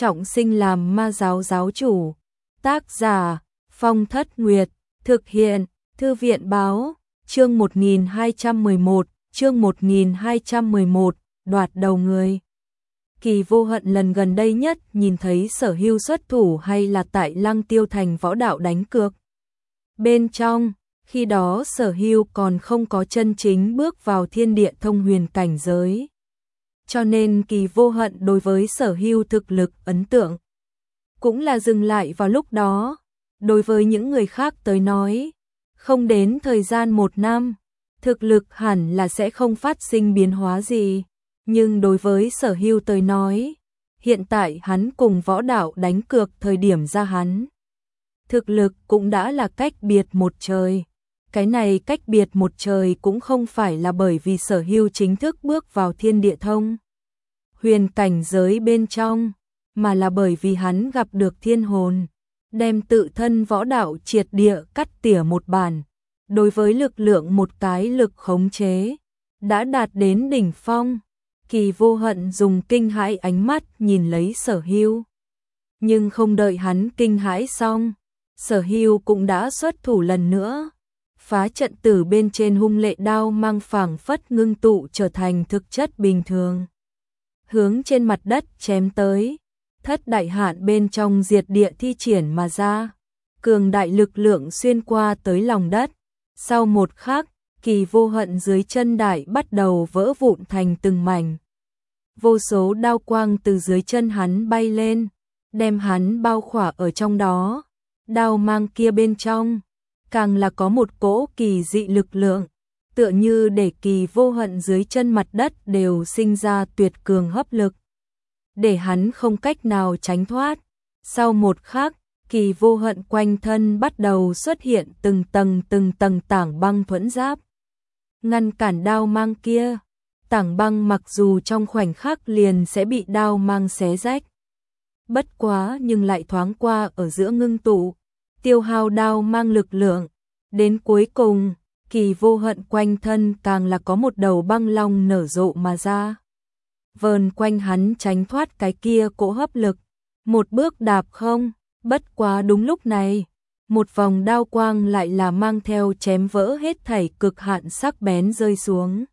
trọng sinh làm ma giáo giáo chủ. Tác giả Phong Thất Nguyệt, thực hiện Thư viện Báo, chương 1211, đoạt đầu người. Kỳ Vô Hận lần gần đây nhất nhìn thấy Sở Hưu xuất thủ hay là tại Lăng Tiêu Thành võ đạo đánh cược. Bên trong, khi đó Sở Hưu còn không có chân chính bước vào thiên địa thông huyền cảnh giới. Cho nên Kỳ Vô Hận đối với Sở Hưu thực lực ấn tượng cũng là dừng lại vào lúc đó. Đối với những người khác tới nói, không đến thời gian 1 năm, thực lực hẳn là sẽ không phát sinh biến hóa gì. Nhưng đối với Sở Hưu tới nói, hiện tại hắn cùng võ đạo đánh cược thời điểm ra hắn. Thực lực cũng đã là cách biệt một trời. Cái này cách biệt một trời cũng không phải là bởi vì Sở Hưu chính thức bước vào thiên địa thông huyền cảnh giới bên trong, mà là bởi vì hắn gặp được thiên hồn, đem tự thân võ đạo triệt địa cắt tỉa một bản. Đối với lực lượng một cái lực khống chế, đã đạt đến đỉnh phong. Kỳ Vô Hận dùng kinh hãi ánh mắt nhìn lấy Sở Hưu. Nhưng không đợi hắn kinh hãi xong, Sở Hưu cũng đã xuất thủ lần nữa. Phá trận tử bên trên hung lệ đao mang phảng phất ngưng tụ trở thành thực chất bình thường. Hướng trên mặt đất chém tới, thất đại hạn bên trong diệt địa thi triển mà ra. Cường đại lực lượng xuyên qua tới lòng đất. Sau một khắc, Kỳ Vô Hận dưới chân đại bắt đầu vỡ vụn thành từng mảnh. Vô số đao quang từ dưới chân hắn bay lên, đem hắn bao khỏa ở trong đó. Đao mang kia bên trong, càng là có một cỗ kỳ dị lực lượng, tựa như để Kỳ Vô Hận dưới chân mặt đất đều sinh ra tuyệt cường hấp lực, để hắn không cách nào tránh thoát. Sau một khắc, Kỳ Vô Hận quanh thân bắt đầu xuất hiện từng tầng tảng băng thuẫn giáp, ngăn cản đao mang kia. Tảng băng mặc dù trong khoảnh khắc liền sẽ bị đao mang xé rách, bất quá nhưng lại thoáng qua ở giữa ngưng tụ, tiêu hao đao mang lực lượng. Đến cuối cùng, Kỳ Vô Hận quanh thân càng là có một đầu băng long nở rộ mà ra, vờn quanh hắn tránh thoát cái kia cỗ hấp lực. Một bước đạp không, bất quá đúng lúc này, một vòng đao quang lại là mang theo chém vỡ hết thảy cực hạn sắc bén rơi xuống,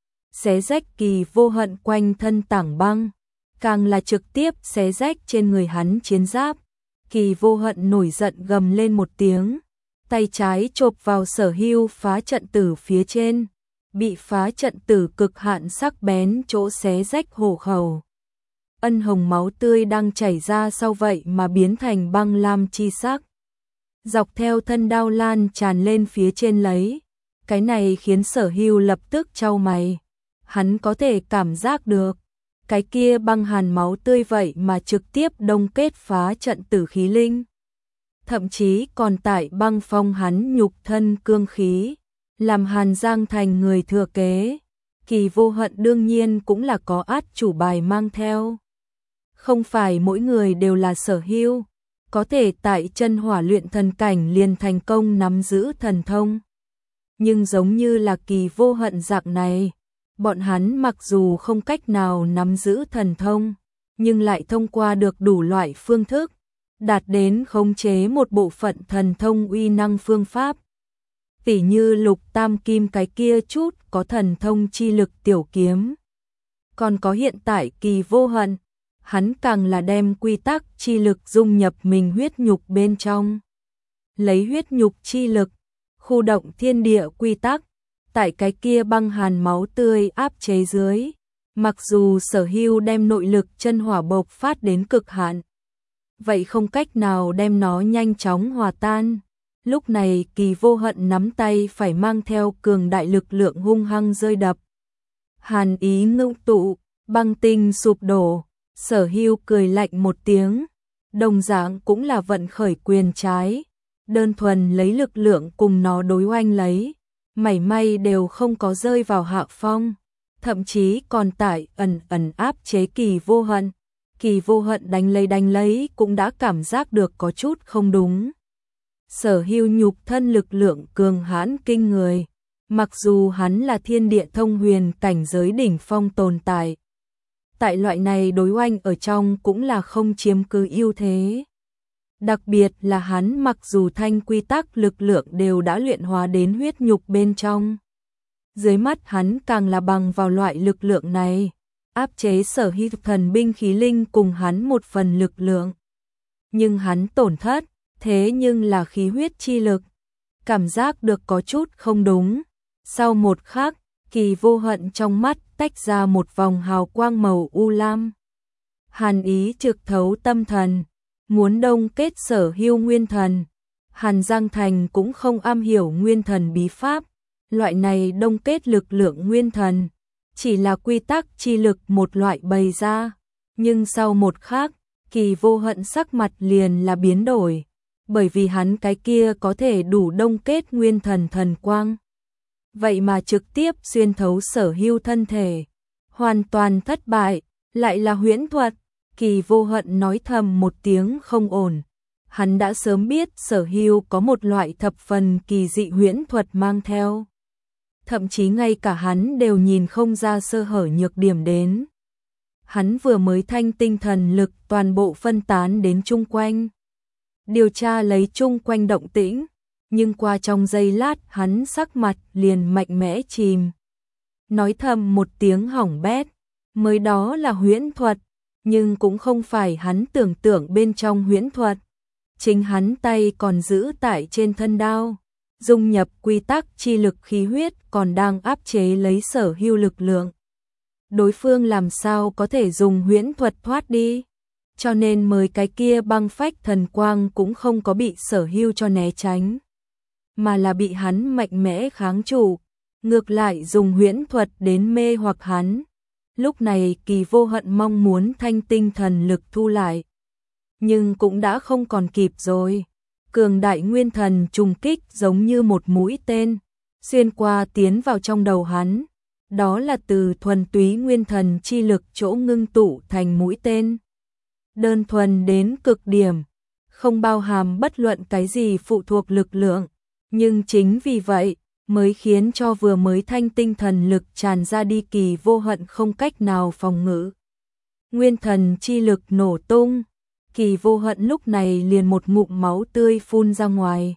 xé rách Kỳ Vô Hận quanh thân tảng băng, càng là trực tiếp xé rách trên người hắn chiến giáp. Kỳ Vô Hận nổi giận gầm lên một tiếng, tay trái chộp vào Sở Hưu phá trận tử phía trên, bị phá trận tử cực hạn sắc bén chỗ xé rách hổ khẩu. Ân hồng máu tươi đang chảy ra sau vậy mà biến thành băng lam chi sắc, dọc theo thân đao lan tràn lên phía trên lấy. Cái này khiến Sở Hưu lập tức chau mày. Hắn có thể cảm giác được, cái kia băng hàn máu tươi vậy mà trực tiếp đông kết phá trận tử khí linh. Thậm chí còn tại băng phong hắn nhục thân cương khí, làm Hàn Giang thành người thừa kế. Kỳ Vô Hận đương nhiên cũng là có át chủ bài mang theo. Không phải mỗi người đều là Sở Hưu, có thể tại chân hỏa luyện thần cảnh liền thành công nắm giữ thần thông. Nhưng giống như là Kỳ Vô Hận dạng này, bọn hắn mặc dù không cách nào nắm giữ thần thông, nhưng lại thông qua được đủ loại phương thức, đạt đến khống chế một bộ phận thần thông uy năng phương pháp. Tỉ như Lục Tam Kim cái kia chút có thần thông chi lực tiểu kiếm. Còn có hiện tại Kỳ Vô Hận, hắn càng là đem quy tắc chi lực dung nhập mình huyết nhục bên trong. Lấy huyết nhục chi lực, khu động thiên địa quy tắc, tại cái kia băng hàn máu tươi áp chế dưới. Mặc dù Sở Hưu đem nội lực chân hỏa bộc phát đến cực hạn, vậy không cách nào đem nó nhanh chóng hòa tan. Lúc này Kỳ Vô Hận nắm tay phải mang theo cường đại lực lượng hung hăng rơi đập. Hàn ý ngưng tụ, băng tinh sụp đổ. Sở Hưu cười lạnh một tiếng, đồng dạng cũng là vận khởi quyền trái, đơn thuần lấy lực lượng cùng nó đối oanh lấy, mảy may đều không có rơi vào hạ phong, thậm chí còn tại ẩn áp chế Kỳ Vô Hận. Kỳ Vô Hận đánh lấy cũng đã cảm giác được có chút không đúng. Sở Hưu nhục thân lực lượng cường hãn kinh người, mặc dù hắn là thiên địa thông huyền cảnh giới đỉnh phong tồn tại, tại loại này đối oanh ở trong cũng là không chiếm cứ ưu thế. Đặc biệt là hắn mặc dù thanh quy tắc lực lượng đều đã luyện hóa đến huyết nhục bên trong. Dưới mắt hắn càng là bằng vào loại lực lượng này, áp chế Sở Hưu thần binh khí linh cùng hắn một phần lực lượng. Nhưng hắn tổn thất, thế nhưng là khí huyết chi lực. Cảm giác được có chút không đúng. Sau một khắc, Kỳ Vô Hận trong mắt tách ra một vòng hào quang màu u lam. Hàn ý trực thấu tâm thần, muốn đông kết Sở Hưu nguyên thần. Hàn Giang Thành cũng không am hiểu nguyên thần bí pháp, loại này đông kết lực lượng nguyên thần, chỉ là quy tắc chi lực một loại bày ra. Nhưng sau một khắc, Kỳ Vô Hận sắc mặt liền là biến đổi, bởi vì hắn cái kia có thể đủ đông kết nguyên thần thần quang. Vậy mà trực tiếp xuyên thấu Sở Hưu thân thể, hoàn toàn thất bại, lại là huyễn thuật. Kỳ Vô Hận nói thầm một tiếng không ổn. Hắn đã sớm biết Sở Hưu có một loại thập phần kỳ dị huyễn thuật mang theo. Thậm chí ngay cả hắn đều nhìn không ra sơ hở nhược điểm đến. Hắn vừa mới thanh tinh thần lực toàn bộ phân tán đến chung quanh. Điều tra lấy chung quanh động tĩnh, nhưng qua trong giây lát hắn sắc mặt liền mạnh mẽ chìm. Nói thầm một tiếng hỏng bét, mới đó là huyễn thuật, nhưng cũng không phải hắn tưởng tượng bên trong huyễn thuật. Chính hắn tay còn giữ tại trên thân đao, dung nhập quy tắc chi lực khí huyết còn đang áp chế lấy Sở Hưu lực lượng. Đối phương làm sao có thể dùng huyễn thuật thoát đi, cho nên mới cái kia băng phách thần quang cũng không có bị Sở Hưu cho né tránh, mà là bị hắn mạnh mẽ kháng trụ, ngược lại dùng huyễn thuật đến mê hoặc hắn. Lúc này Kỳ Vô Hận mong muốn thanh tinh thần lực thu lại, nhưng cũng đã không còn kịp rồi. Cường đại nguyên thần trùng kích giống như một mũi tên, xuyên qua tiến vào trong đầu hắn. Đó là từ thuần túy nguyên thần chi lực chỗ ngưng tụ thành mũi tên. Đơn thuần đến cực điểm, không bao hàm bất luận cái gì phụ thuộc lực lượng. Nhưng chính vì vậy, mới khiến cho vừa mới thanh tinh thần lực tràn ra đi Kỳ Vô Hận không cách nào phòng ngự. Nguyên thần chi lực nổ tung, Kỳ Vô Hận lúc này liền một ngụm máu tươi phun ra ngoài.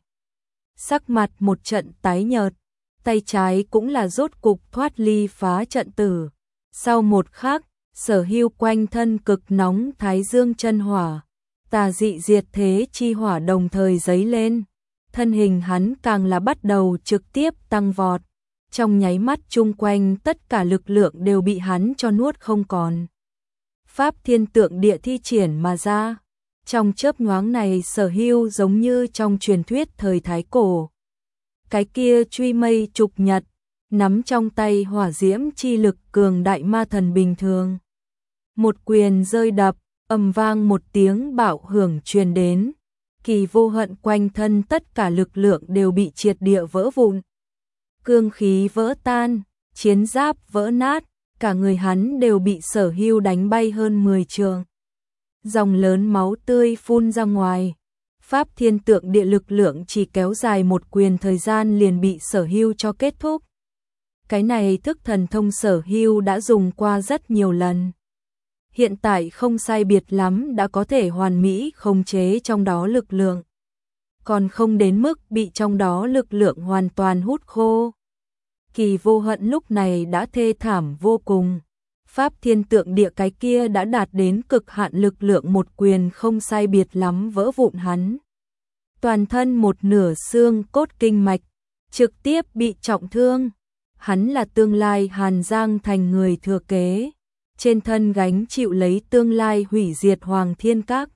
Sắc mặt một trận tái nhợt, tay trái cũng là rốt cục thoát ly phá trận tử. Sau một khắc, Sở Hưu quanh thân cực nóng thái dương chân hỏa, tà dị diệt thế chi hỏa đồng thời giấy lên. Thân hình hắn càng là bắt đầu trực tiếp tăng vọt. Trong nháy mắt chung quanh tất cả lực lượng đều bị hắn cho nuốt không còn. Pháp thiên tượng địa thi triển mà ra. Trong chớp nhoáng này Sở Hưu giống như trong truyền thuyết thời Thái Cổ. Cái kia truy mây trục nhật, nắm trong tay hỏa diễm chi lực cường đại ma thần bình thường. Một quyền rơi đập, ầm vang một tiếng bạo hưởng truyền đến. Kỳ Vô Hận quanh thân tất cả lực lượng đều bị triệt địa vỡ vụn. Cương khí vỡ tan, chiến giáp vỡ nát, cả người hắn đều bị Sở Hưu đánh bay hơn 10 trượng. Dòng lớn máu tươi phun ra ngoài. Pháp thiên tượng địa lực lượng chỉ kéo dài một quyền thời gian liền bị Sở Hưu cho kết thúc. Cái này thức thần thông Sở Hưu đã dùng qua rất nhiều lần. Hiện tại không sai biệt lắm đã có thể hoàn mỹ khống chế trong đó lực lượng. Còn không đến mức bị trong đó lực lượng hoàn toàn hút khô. Kỳ Vô Hận lúc này đã thê thảm vô cùng. Pháp thiên tượng địa cái kia đã đạt đến cực hạn lực lượng một quyền không sai biệt lắm vỡ vụn hắn. Toàn thân một nửa xương cốt kinh mạch, trực tiếp bị trọng thương. Hắn là tương lai Hàn Giang Thành người thừa kế. Trên thân gánh chịu lấy tương lai hủy diệt Hoàng Thiên Các.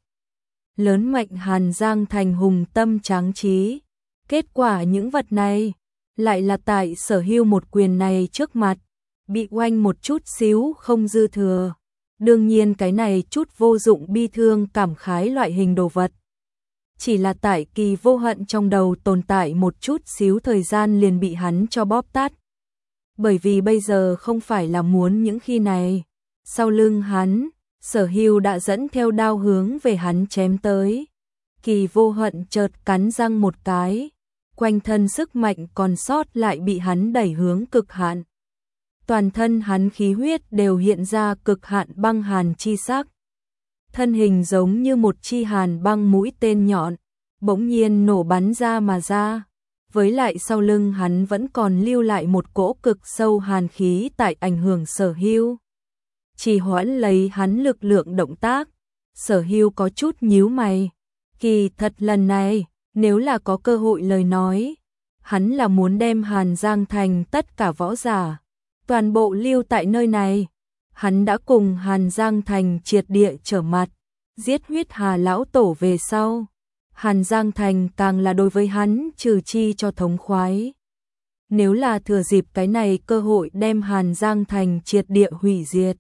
Lớn mạnh Hàn Giang Thành hùng tâm tráng trí. Kết quả những vật này, lại là tại Sở Hưu một quyền này trước mặt, bị oanh một chút xíu không dư thừa. Đương nhiên cái này chút vô dụng bi thương cảm khái loại hình đồ vật. Chỉ là tại Kỳ Vô Hận trong đầu tồn tại một chút xíu thời gian liền bị hắn cho bóp tát. Bởi vì bây giờ không phải là muốn những khi này. Sau lưng hắn, Sở Hưu đã dẫn theo đao hướng về hắn chém tới. Kỳ Vô Hận chợt cắn răng một cái, quanh thân sức mạnh còn sót lại bị hắn đẩy hướng cực hạn. toàn thân hắn khí huyết đều hiện ra cực hạn băng hàn chi sắc. Thân hình giống như một chi hàn băng mũi tên nhọn, bỗng nhiên nổ bắn ra mà ra. Với lại sau lưng hắn vẫn còn lưu lại một cỗ cực sâu hàn khí tại ảnh hưởng Sở Hưu. Chỉ hoãn lấy hắn lực lượng động tác, Sở Hưu có chút nhíu mày. Kỳ thật lần này, nếu là có cơ hội lời nói, hắn là muốn đem Hàn Giang Thành tất cả võ giả, toàn bộ lưu tại nơi này. Hắn đã cùng Hàn Giang Thành triệt địa trở mặt, giết huyết hà lão tổ về sau. Hàn Giang Thành càng là đối với hắn trừ chi cho thống khoái. Nếu là thừa dịp cái này cơ hội đem Hàn Giang Thành triệt địa hủy diệt,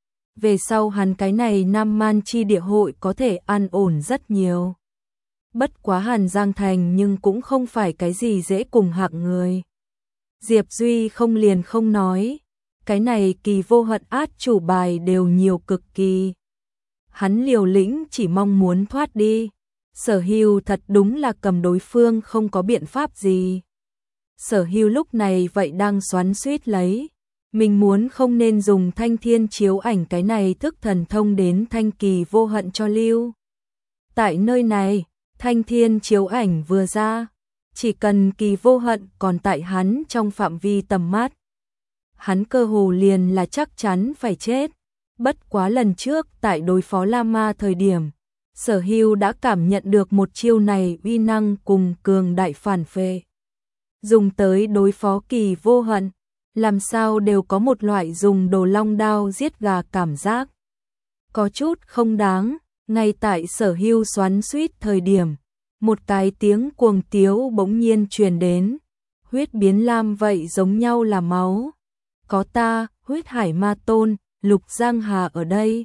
về sau hắn cái này Nam Man chi địa hội có thể an ổn rất nhiều. Bất quá Hàn Giang Thành nhưng cũng không phải cái gì dễ cùng hạng người. Diệp Duy không liền không nói, cái này Kỳ Vô Hận át chủ bài đều nhiều cực kỳ. Hắn liều lĩnh chỉ mong muốn thoát đi. Sở Hưu thật đúng là cầm đối phương không có biện pháp gì. Sở Hưu lúc này vậy đang xoắn xuýt lấy. Mình muốn không nên dùng Thanh Thiên chiếu ảnh cái này thức thần thông đến thanh Kỳ Vô Hận cho lưu. Tại nơi này, Thanh Thiên chiếu ảnh vừa ra, chỉ cần Kỳ Vô Hận còn tại hắn trong phạm vi tầm mắt, hắn cơ hồ liền là chắc chắn phải chết. Bất quá lần trước tại đối phó La Ma thời điểm, Sở Hưu đã cảm nhận được một chiêu này uy năng cùng cường đại phản phệ. Dùng tới đối phó Kỳ Vô Hận, làm sao đều có một loại dùng đồ long đao giết gà cảm giác. Có chút không đáng, ngay tại Sở Hưu xoắn xuýt thời điểm, một cái tiếng cuồng tiếu bỗng nhiên truyền đến, huyết biến lam vậy giống nhau là máu. Có ta, huyết hải ma tôn, Lục Giang Hà ở đây.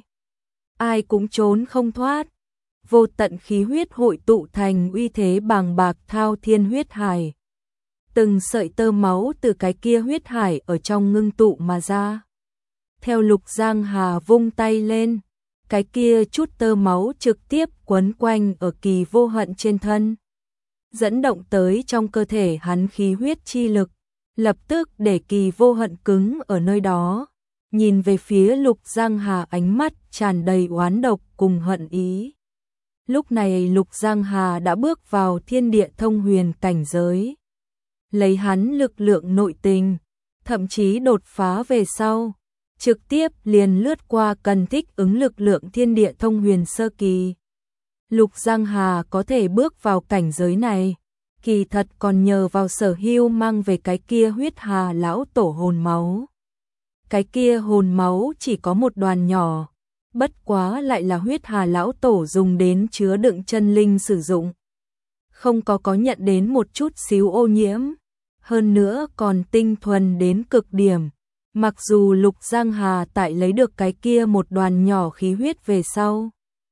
Ai cũng trốn không thoát. Vô tận khí huyết hội tụ thành uy thế bàng bạc thao thiên huyết hải. Từng sợi tơ máu từ cái kia huyết hải ở trong ngưng tụ mà ra. Theo Lục Giang Hà vung tay lên, cái kia chút tơ máu trực tiếp quấn quanh ở Kỳ Vô Hận trên thân, dẫn động tới trong cơ thể hắn khí huyết chi lực, lập tức để Kỳ Vô Hận cứng ở nơi đó, nhìn về phía Lục Giang Hà ánh mắt tràn đầy oán độc cùng hận ý. Lúc này Lục Giang Hà đã bước vào thiên địa thông huyền cảnh giới. Lấy hắn lực lượng nội tình, thậm chí đột phá về sau, trực tiếp liền lướt qua cần thích ứng lực lượng thiên địa thông huyền sơ kỳ. Lục Giang Hà có thể bước vào cảnh giới này, kỳ thật còn nhờ vào Sở Hưu mang về cái kia huyết hà lão tổ hồn máu. Cái kia hồn máu chỉ có một đoàn nhỏ, bất quá lại là huyết hà lão tổ dùng đến chứa đựng chân linh sử dụng. Không có nhận đến một chút xíu ô nhiễm, hơn nữa còn tinh thuần đến cực điểm. Mặc dù Lục Giang Hà tại lấy được cái kia một đoàn nhỏ khí huyết về sau,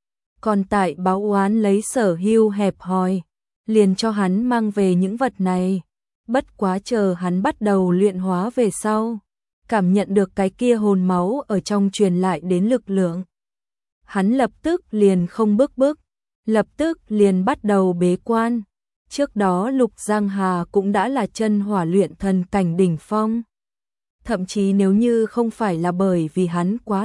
còn tại báo oán lấy Sở Hưu hẹp hòi, liền cho hắn mang về những vật này. Bất quá chờ hắn bắt đầu luyện hóa về sau, cảm nhận được cái kia hồn máu ở trong truyền lại đến lực lượng, hắn lập tức liền không bức, lập tức liền bắt đầu bế quan. Trước đó Lục Giang Hà cũng đã là chân hỏa luyện thần cảnh đỉnh phong. Thậm chí nếu như không phải là bởi vì hắn quá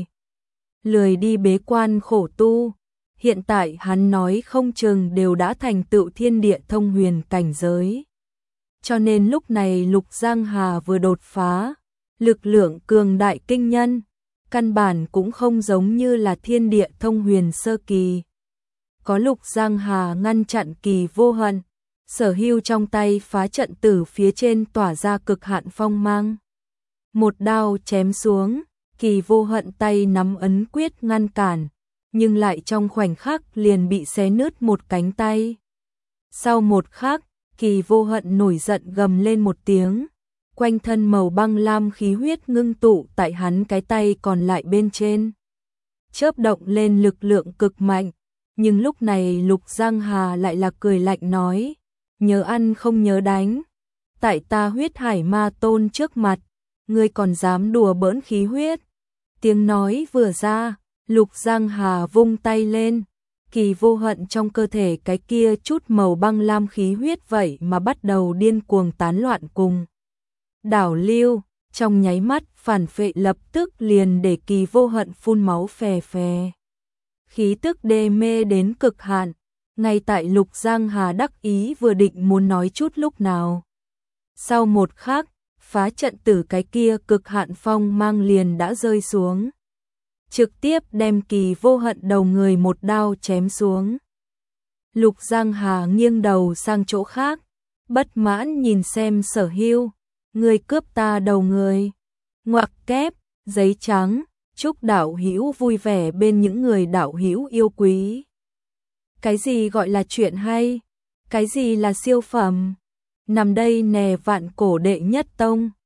lười đi bế quan khổ tu, hiện tại hắn nói không chừng đều đã thành tựu thiên địa thông huyền cảnh giới. Cho nên lúc này Lục Giang Hà vừa đột phá, lực lượng cường đại kinh nhân, căn bản cũng không giống như là thiên địa thông huyền sơ kỳ. Có Lục Giang Hà ngăn chặn Kỳ Vô Hận, Sở Hưu trong tay phá trận tử phía trên tỏa ra cực hạn phong mang. Một đao chém xuống, Kỳ Vô Hận tay nắm ấn quyết ngăn cản, nhưng lại trong khoảnh khắc liền bị xé nứt một cánh tay. Sau một khắc, Kỳ Vô Hận nổi giận gầm lên một tiếng, quanh thân màu băng lam khí huyết ngưng tụ tại hắn cái tay còn lại bên trên, chớp động lên lực lượng cực mạnh. Nhưng lúc này Lục Giang Hà lại là cười lạnh nói, nhớ ăn không nhớ đánh, tại ta huyết hải ma tôn trước mặt, ngươi còn dám đùa bỡn khí huyết. Tiếng nói vừa ra, Lục Giang Hà vung tay lên, Kỳ Vô Hận trong cơ thể cái kia chút màu băng lam khí huyết vậy mà bắt đầu điên cuồng tán loạn cùng đảo lưu. trong nháy mắt phản phệ lập tức liền để Kỳ Vô Hận phun máu phè phè. Khí tức đê mê đến cực hạn, ngay tại Lục Giang Hà đắc ý vừa định muốn nói chút lúc nào. Sau một khắc, phá trận tử cái kia cực hạn phong mang liền đã rơi xuống, trực tiếp đem Kỳ Vô Hận đầu người một đao chém xuống. Lục Giang Hà nghiêng đầu sang chỗ khác, bất mãn nhìn xem Sở Hưu, người cướp ta đầu người. Ngoặc kép, giấy trắng, chúc đạo hữu vui vẻ bên những người đạo hữu yêu quý. Cái gì gọi là chuyện hay? Cái gì là siêu phẩm? Nằm đây nè vạn cổ đệ nhất tông.